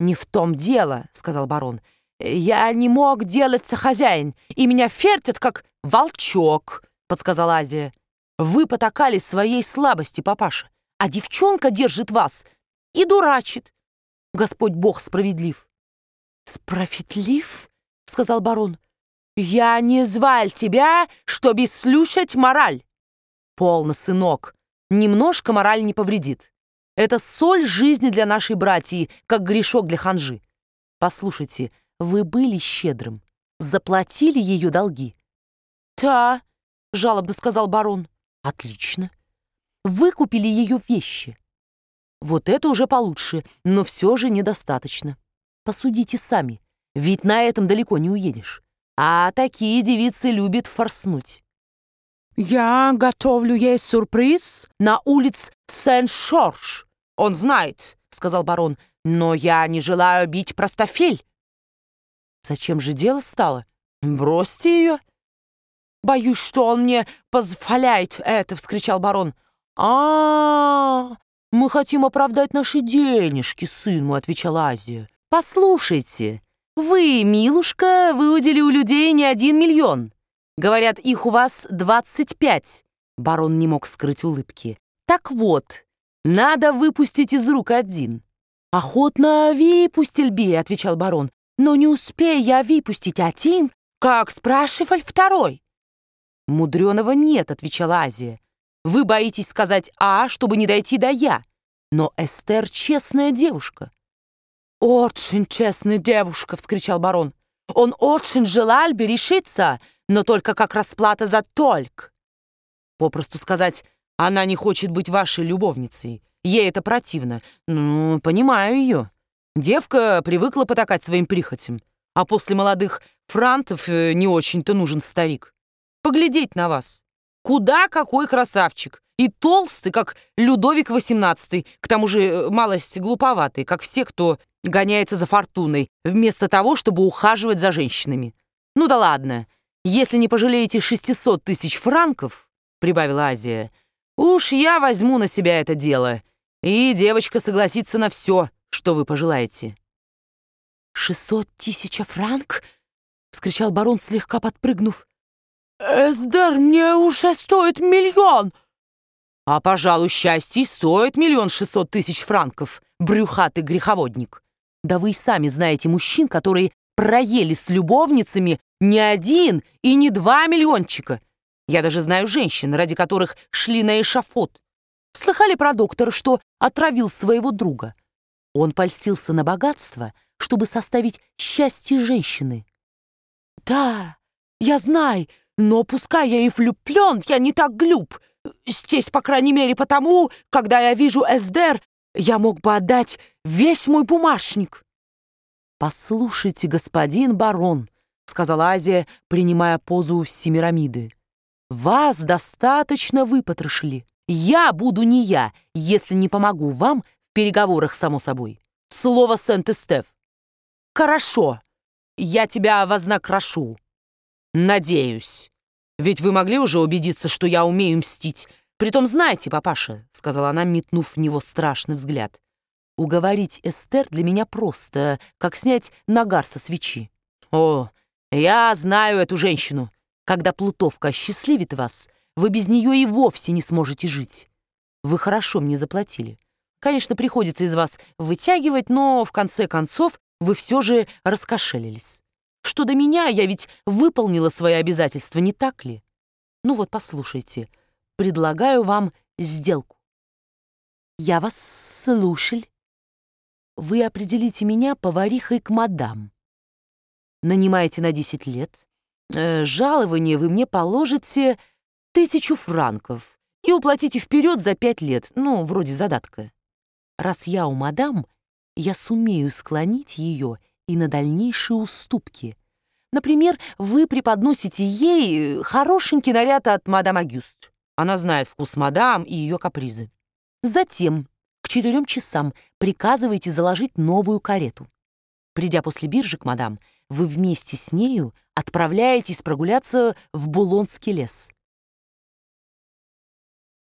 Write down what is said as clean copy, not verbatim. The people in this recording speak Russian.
«Не в том дело», — сказал барон. «Я не мог делаться хозяин, и меня фертят, как волчок», — подсказала Азия. «Вы потакали своей слабости, папаша, а девчонка держит вас и дурачит. Господь Бог справедлив». «Справедлив?» — сказал барон. «Я не звал тебя, чтобы слушать мораль». «Полно, сынок, немножко мораль не повредит. Это соль жизни для нашей братьи, как грешок для ханжи. Послушайте, вы были щедрым, заплатили ее долги». «Да», — жалобно сказал барон. «Отлично. Вы купили ее вещи. Вот это уже получше, но все же недостаточно. Посудите сами, ведь на этом далеко не уедешь. А такие девицы любят форснуть». «Я готовлю ей сюрприз на улице Сен-Шорж. Он знает», — сказал барон, «но я не желаю бить простофель». «Зачем же дело стало? Бросьте ее». «Боюсь, что он мне позволяет это», — вскричал барон. Мы хотим оправдать наши денежки, сын мой», — отвечала Азия. «Послушайте, вы, милушка, выудили у людей не 1 миллион. Говорят, их у вас 25. Барон не мог скрыть улыбки. «Так вот, надо выпустить из рук 1. «Охотно выпустил бы», — отвечал барон. «Но не успею я выпустить 1, как спрашивал 2». «Мудреного нет», — отвечала Азия. «Вы боитесь сказать «а», чтобы не дойти до «я». Но Эстер честная девушка». «Очень честная девушка», — вскричал барон. «Он очень желал бы решиться, но только как расплата за толк». «Попросту сказать, она не хочет быть вашей любовницей. Ей это противно. Ну, понимаю ее. Девка привыкла потакать своим прихотям, а после молодых франтов не очень-то нужен старик. Поглядеть на вас. Куда какой красавчик. И толстый, как Людовик XVIII, к тому же малость глуповатый, как все, кто гоняется за фортуной, вместо того, чтобы ухаживать за женщинами. Ну да ладно, если не пожалеете 600 000 франков, прибавила Азия, уж я возьму на себя это дело, и девочка согласится на все, что вы пожелаете. 600 000 франк? Вскричал барон, слегка подпрыгнув. «Эстер, мне уже стоит 1 миллион!» «А, пожалуй, счастье стоит 1 600 000 франков, брюхатый греховодник. Да вы и сами знаете мужчин, которые проели с любовницами не 1 и не 2 миллиончика. Я даже знаю женщин, ради которых шли на эшафот. Слыхали про доктора, что отравил своего друга? Он польстился на богатство, чтобы составить счастье женщины». «Да, я знаю, но пускай я и влюблен, я не так глуп. Здесь, по крайней мере, потому, когда я вижу Эстер, я мог бы отдать весь мой бумажник». «Послушайте, господин барон», — сказала Азия, принимая позу Семирамиды, «вас достаточно выпотрошили. Я буду не я, если не помогу вам в переговорах, само собой. Слово Сент-Эстеф». «Хорошо, я тебя вознагражу». «Надеюсь. Ведь вы могли уже убедиться, что я умею мстить. Притом, знаете, папаша, — сказала она, метнув в него страшный взгляд, — уговорить Эстер для меня просто, как снять нагар со свечи. О, я знаю эту женщину. Когда плутовка осчастливит вас, вы без нее и вовсе не сможете жить. Вы хорошо мне заплатили. Конечно, приходится из вас вытягивать, но, в конце концов, вы все же раскошелились. Что до меня, я ведь выполнила свои обязательства, не так ли? Ну вот, послушайте, предлагаю вам сделку». «Я вас слушаю. Вы определите меня поварихой к мадам. Нанимаете на 10 лет. Жалование вы мне положите 1000 франков и уплатите вперед за 5 лет, ну, вроде задатка. Раз я у мадам, я сумею склонить ее и на дальнейшие уступки. Например, вы преподносите ей хорошенький наряд от мадам Агюст. Она знает вкус мадам и ее капризы. Затем к 4 часам приказываете заложить новую карету. Придя после биржи к мадам, вы вместе с нею отправляетесь прогуляться в Булонский лес.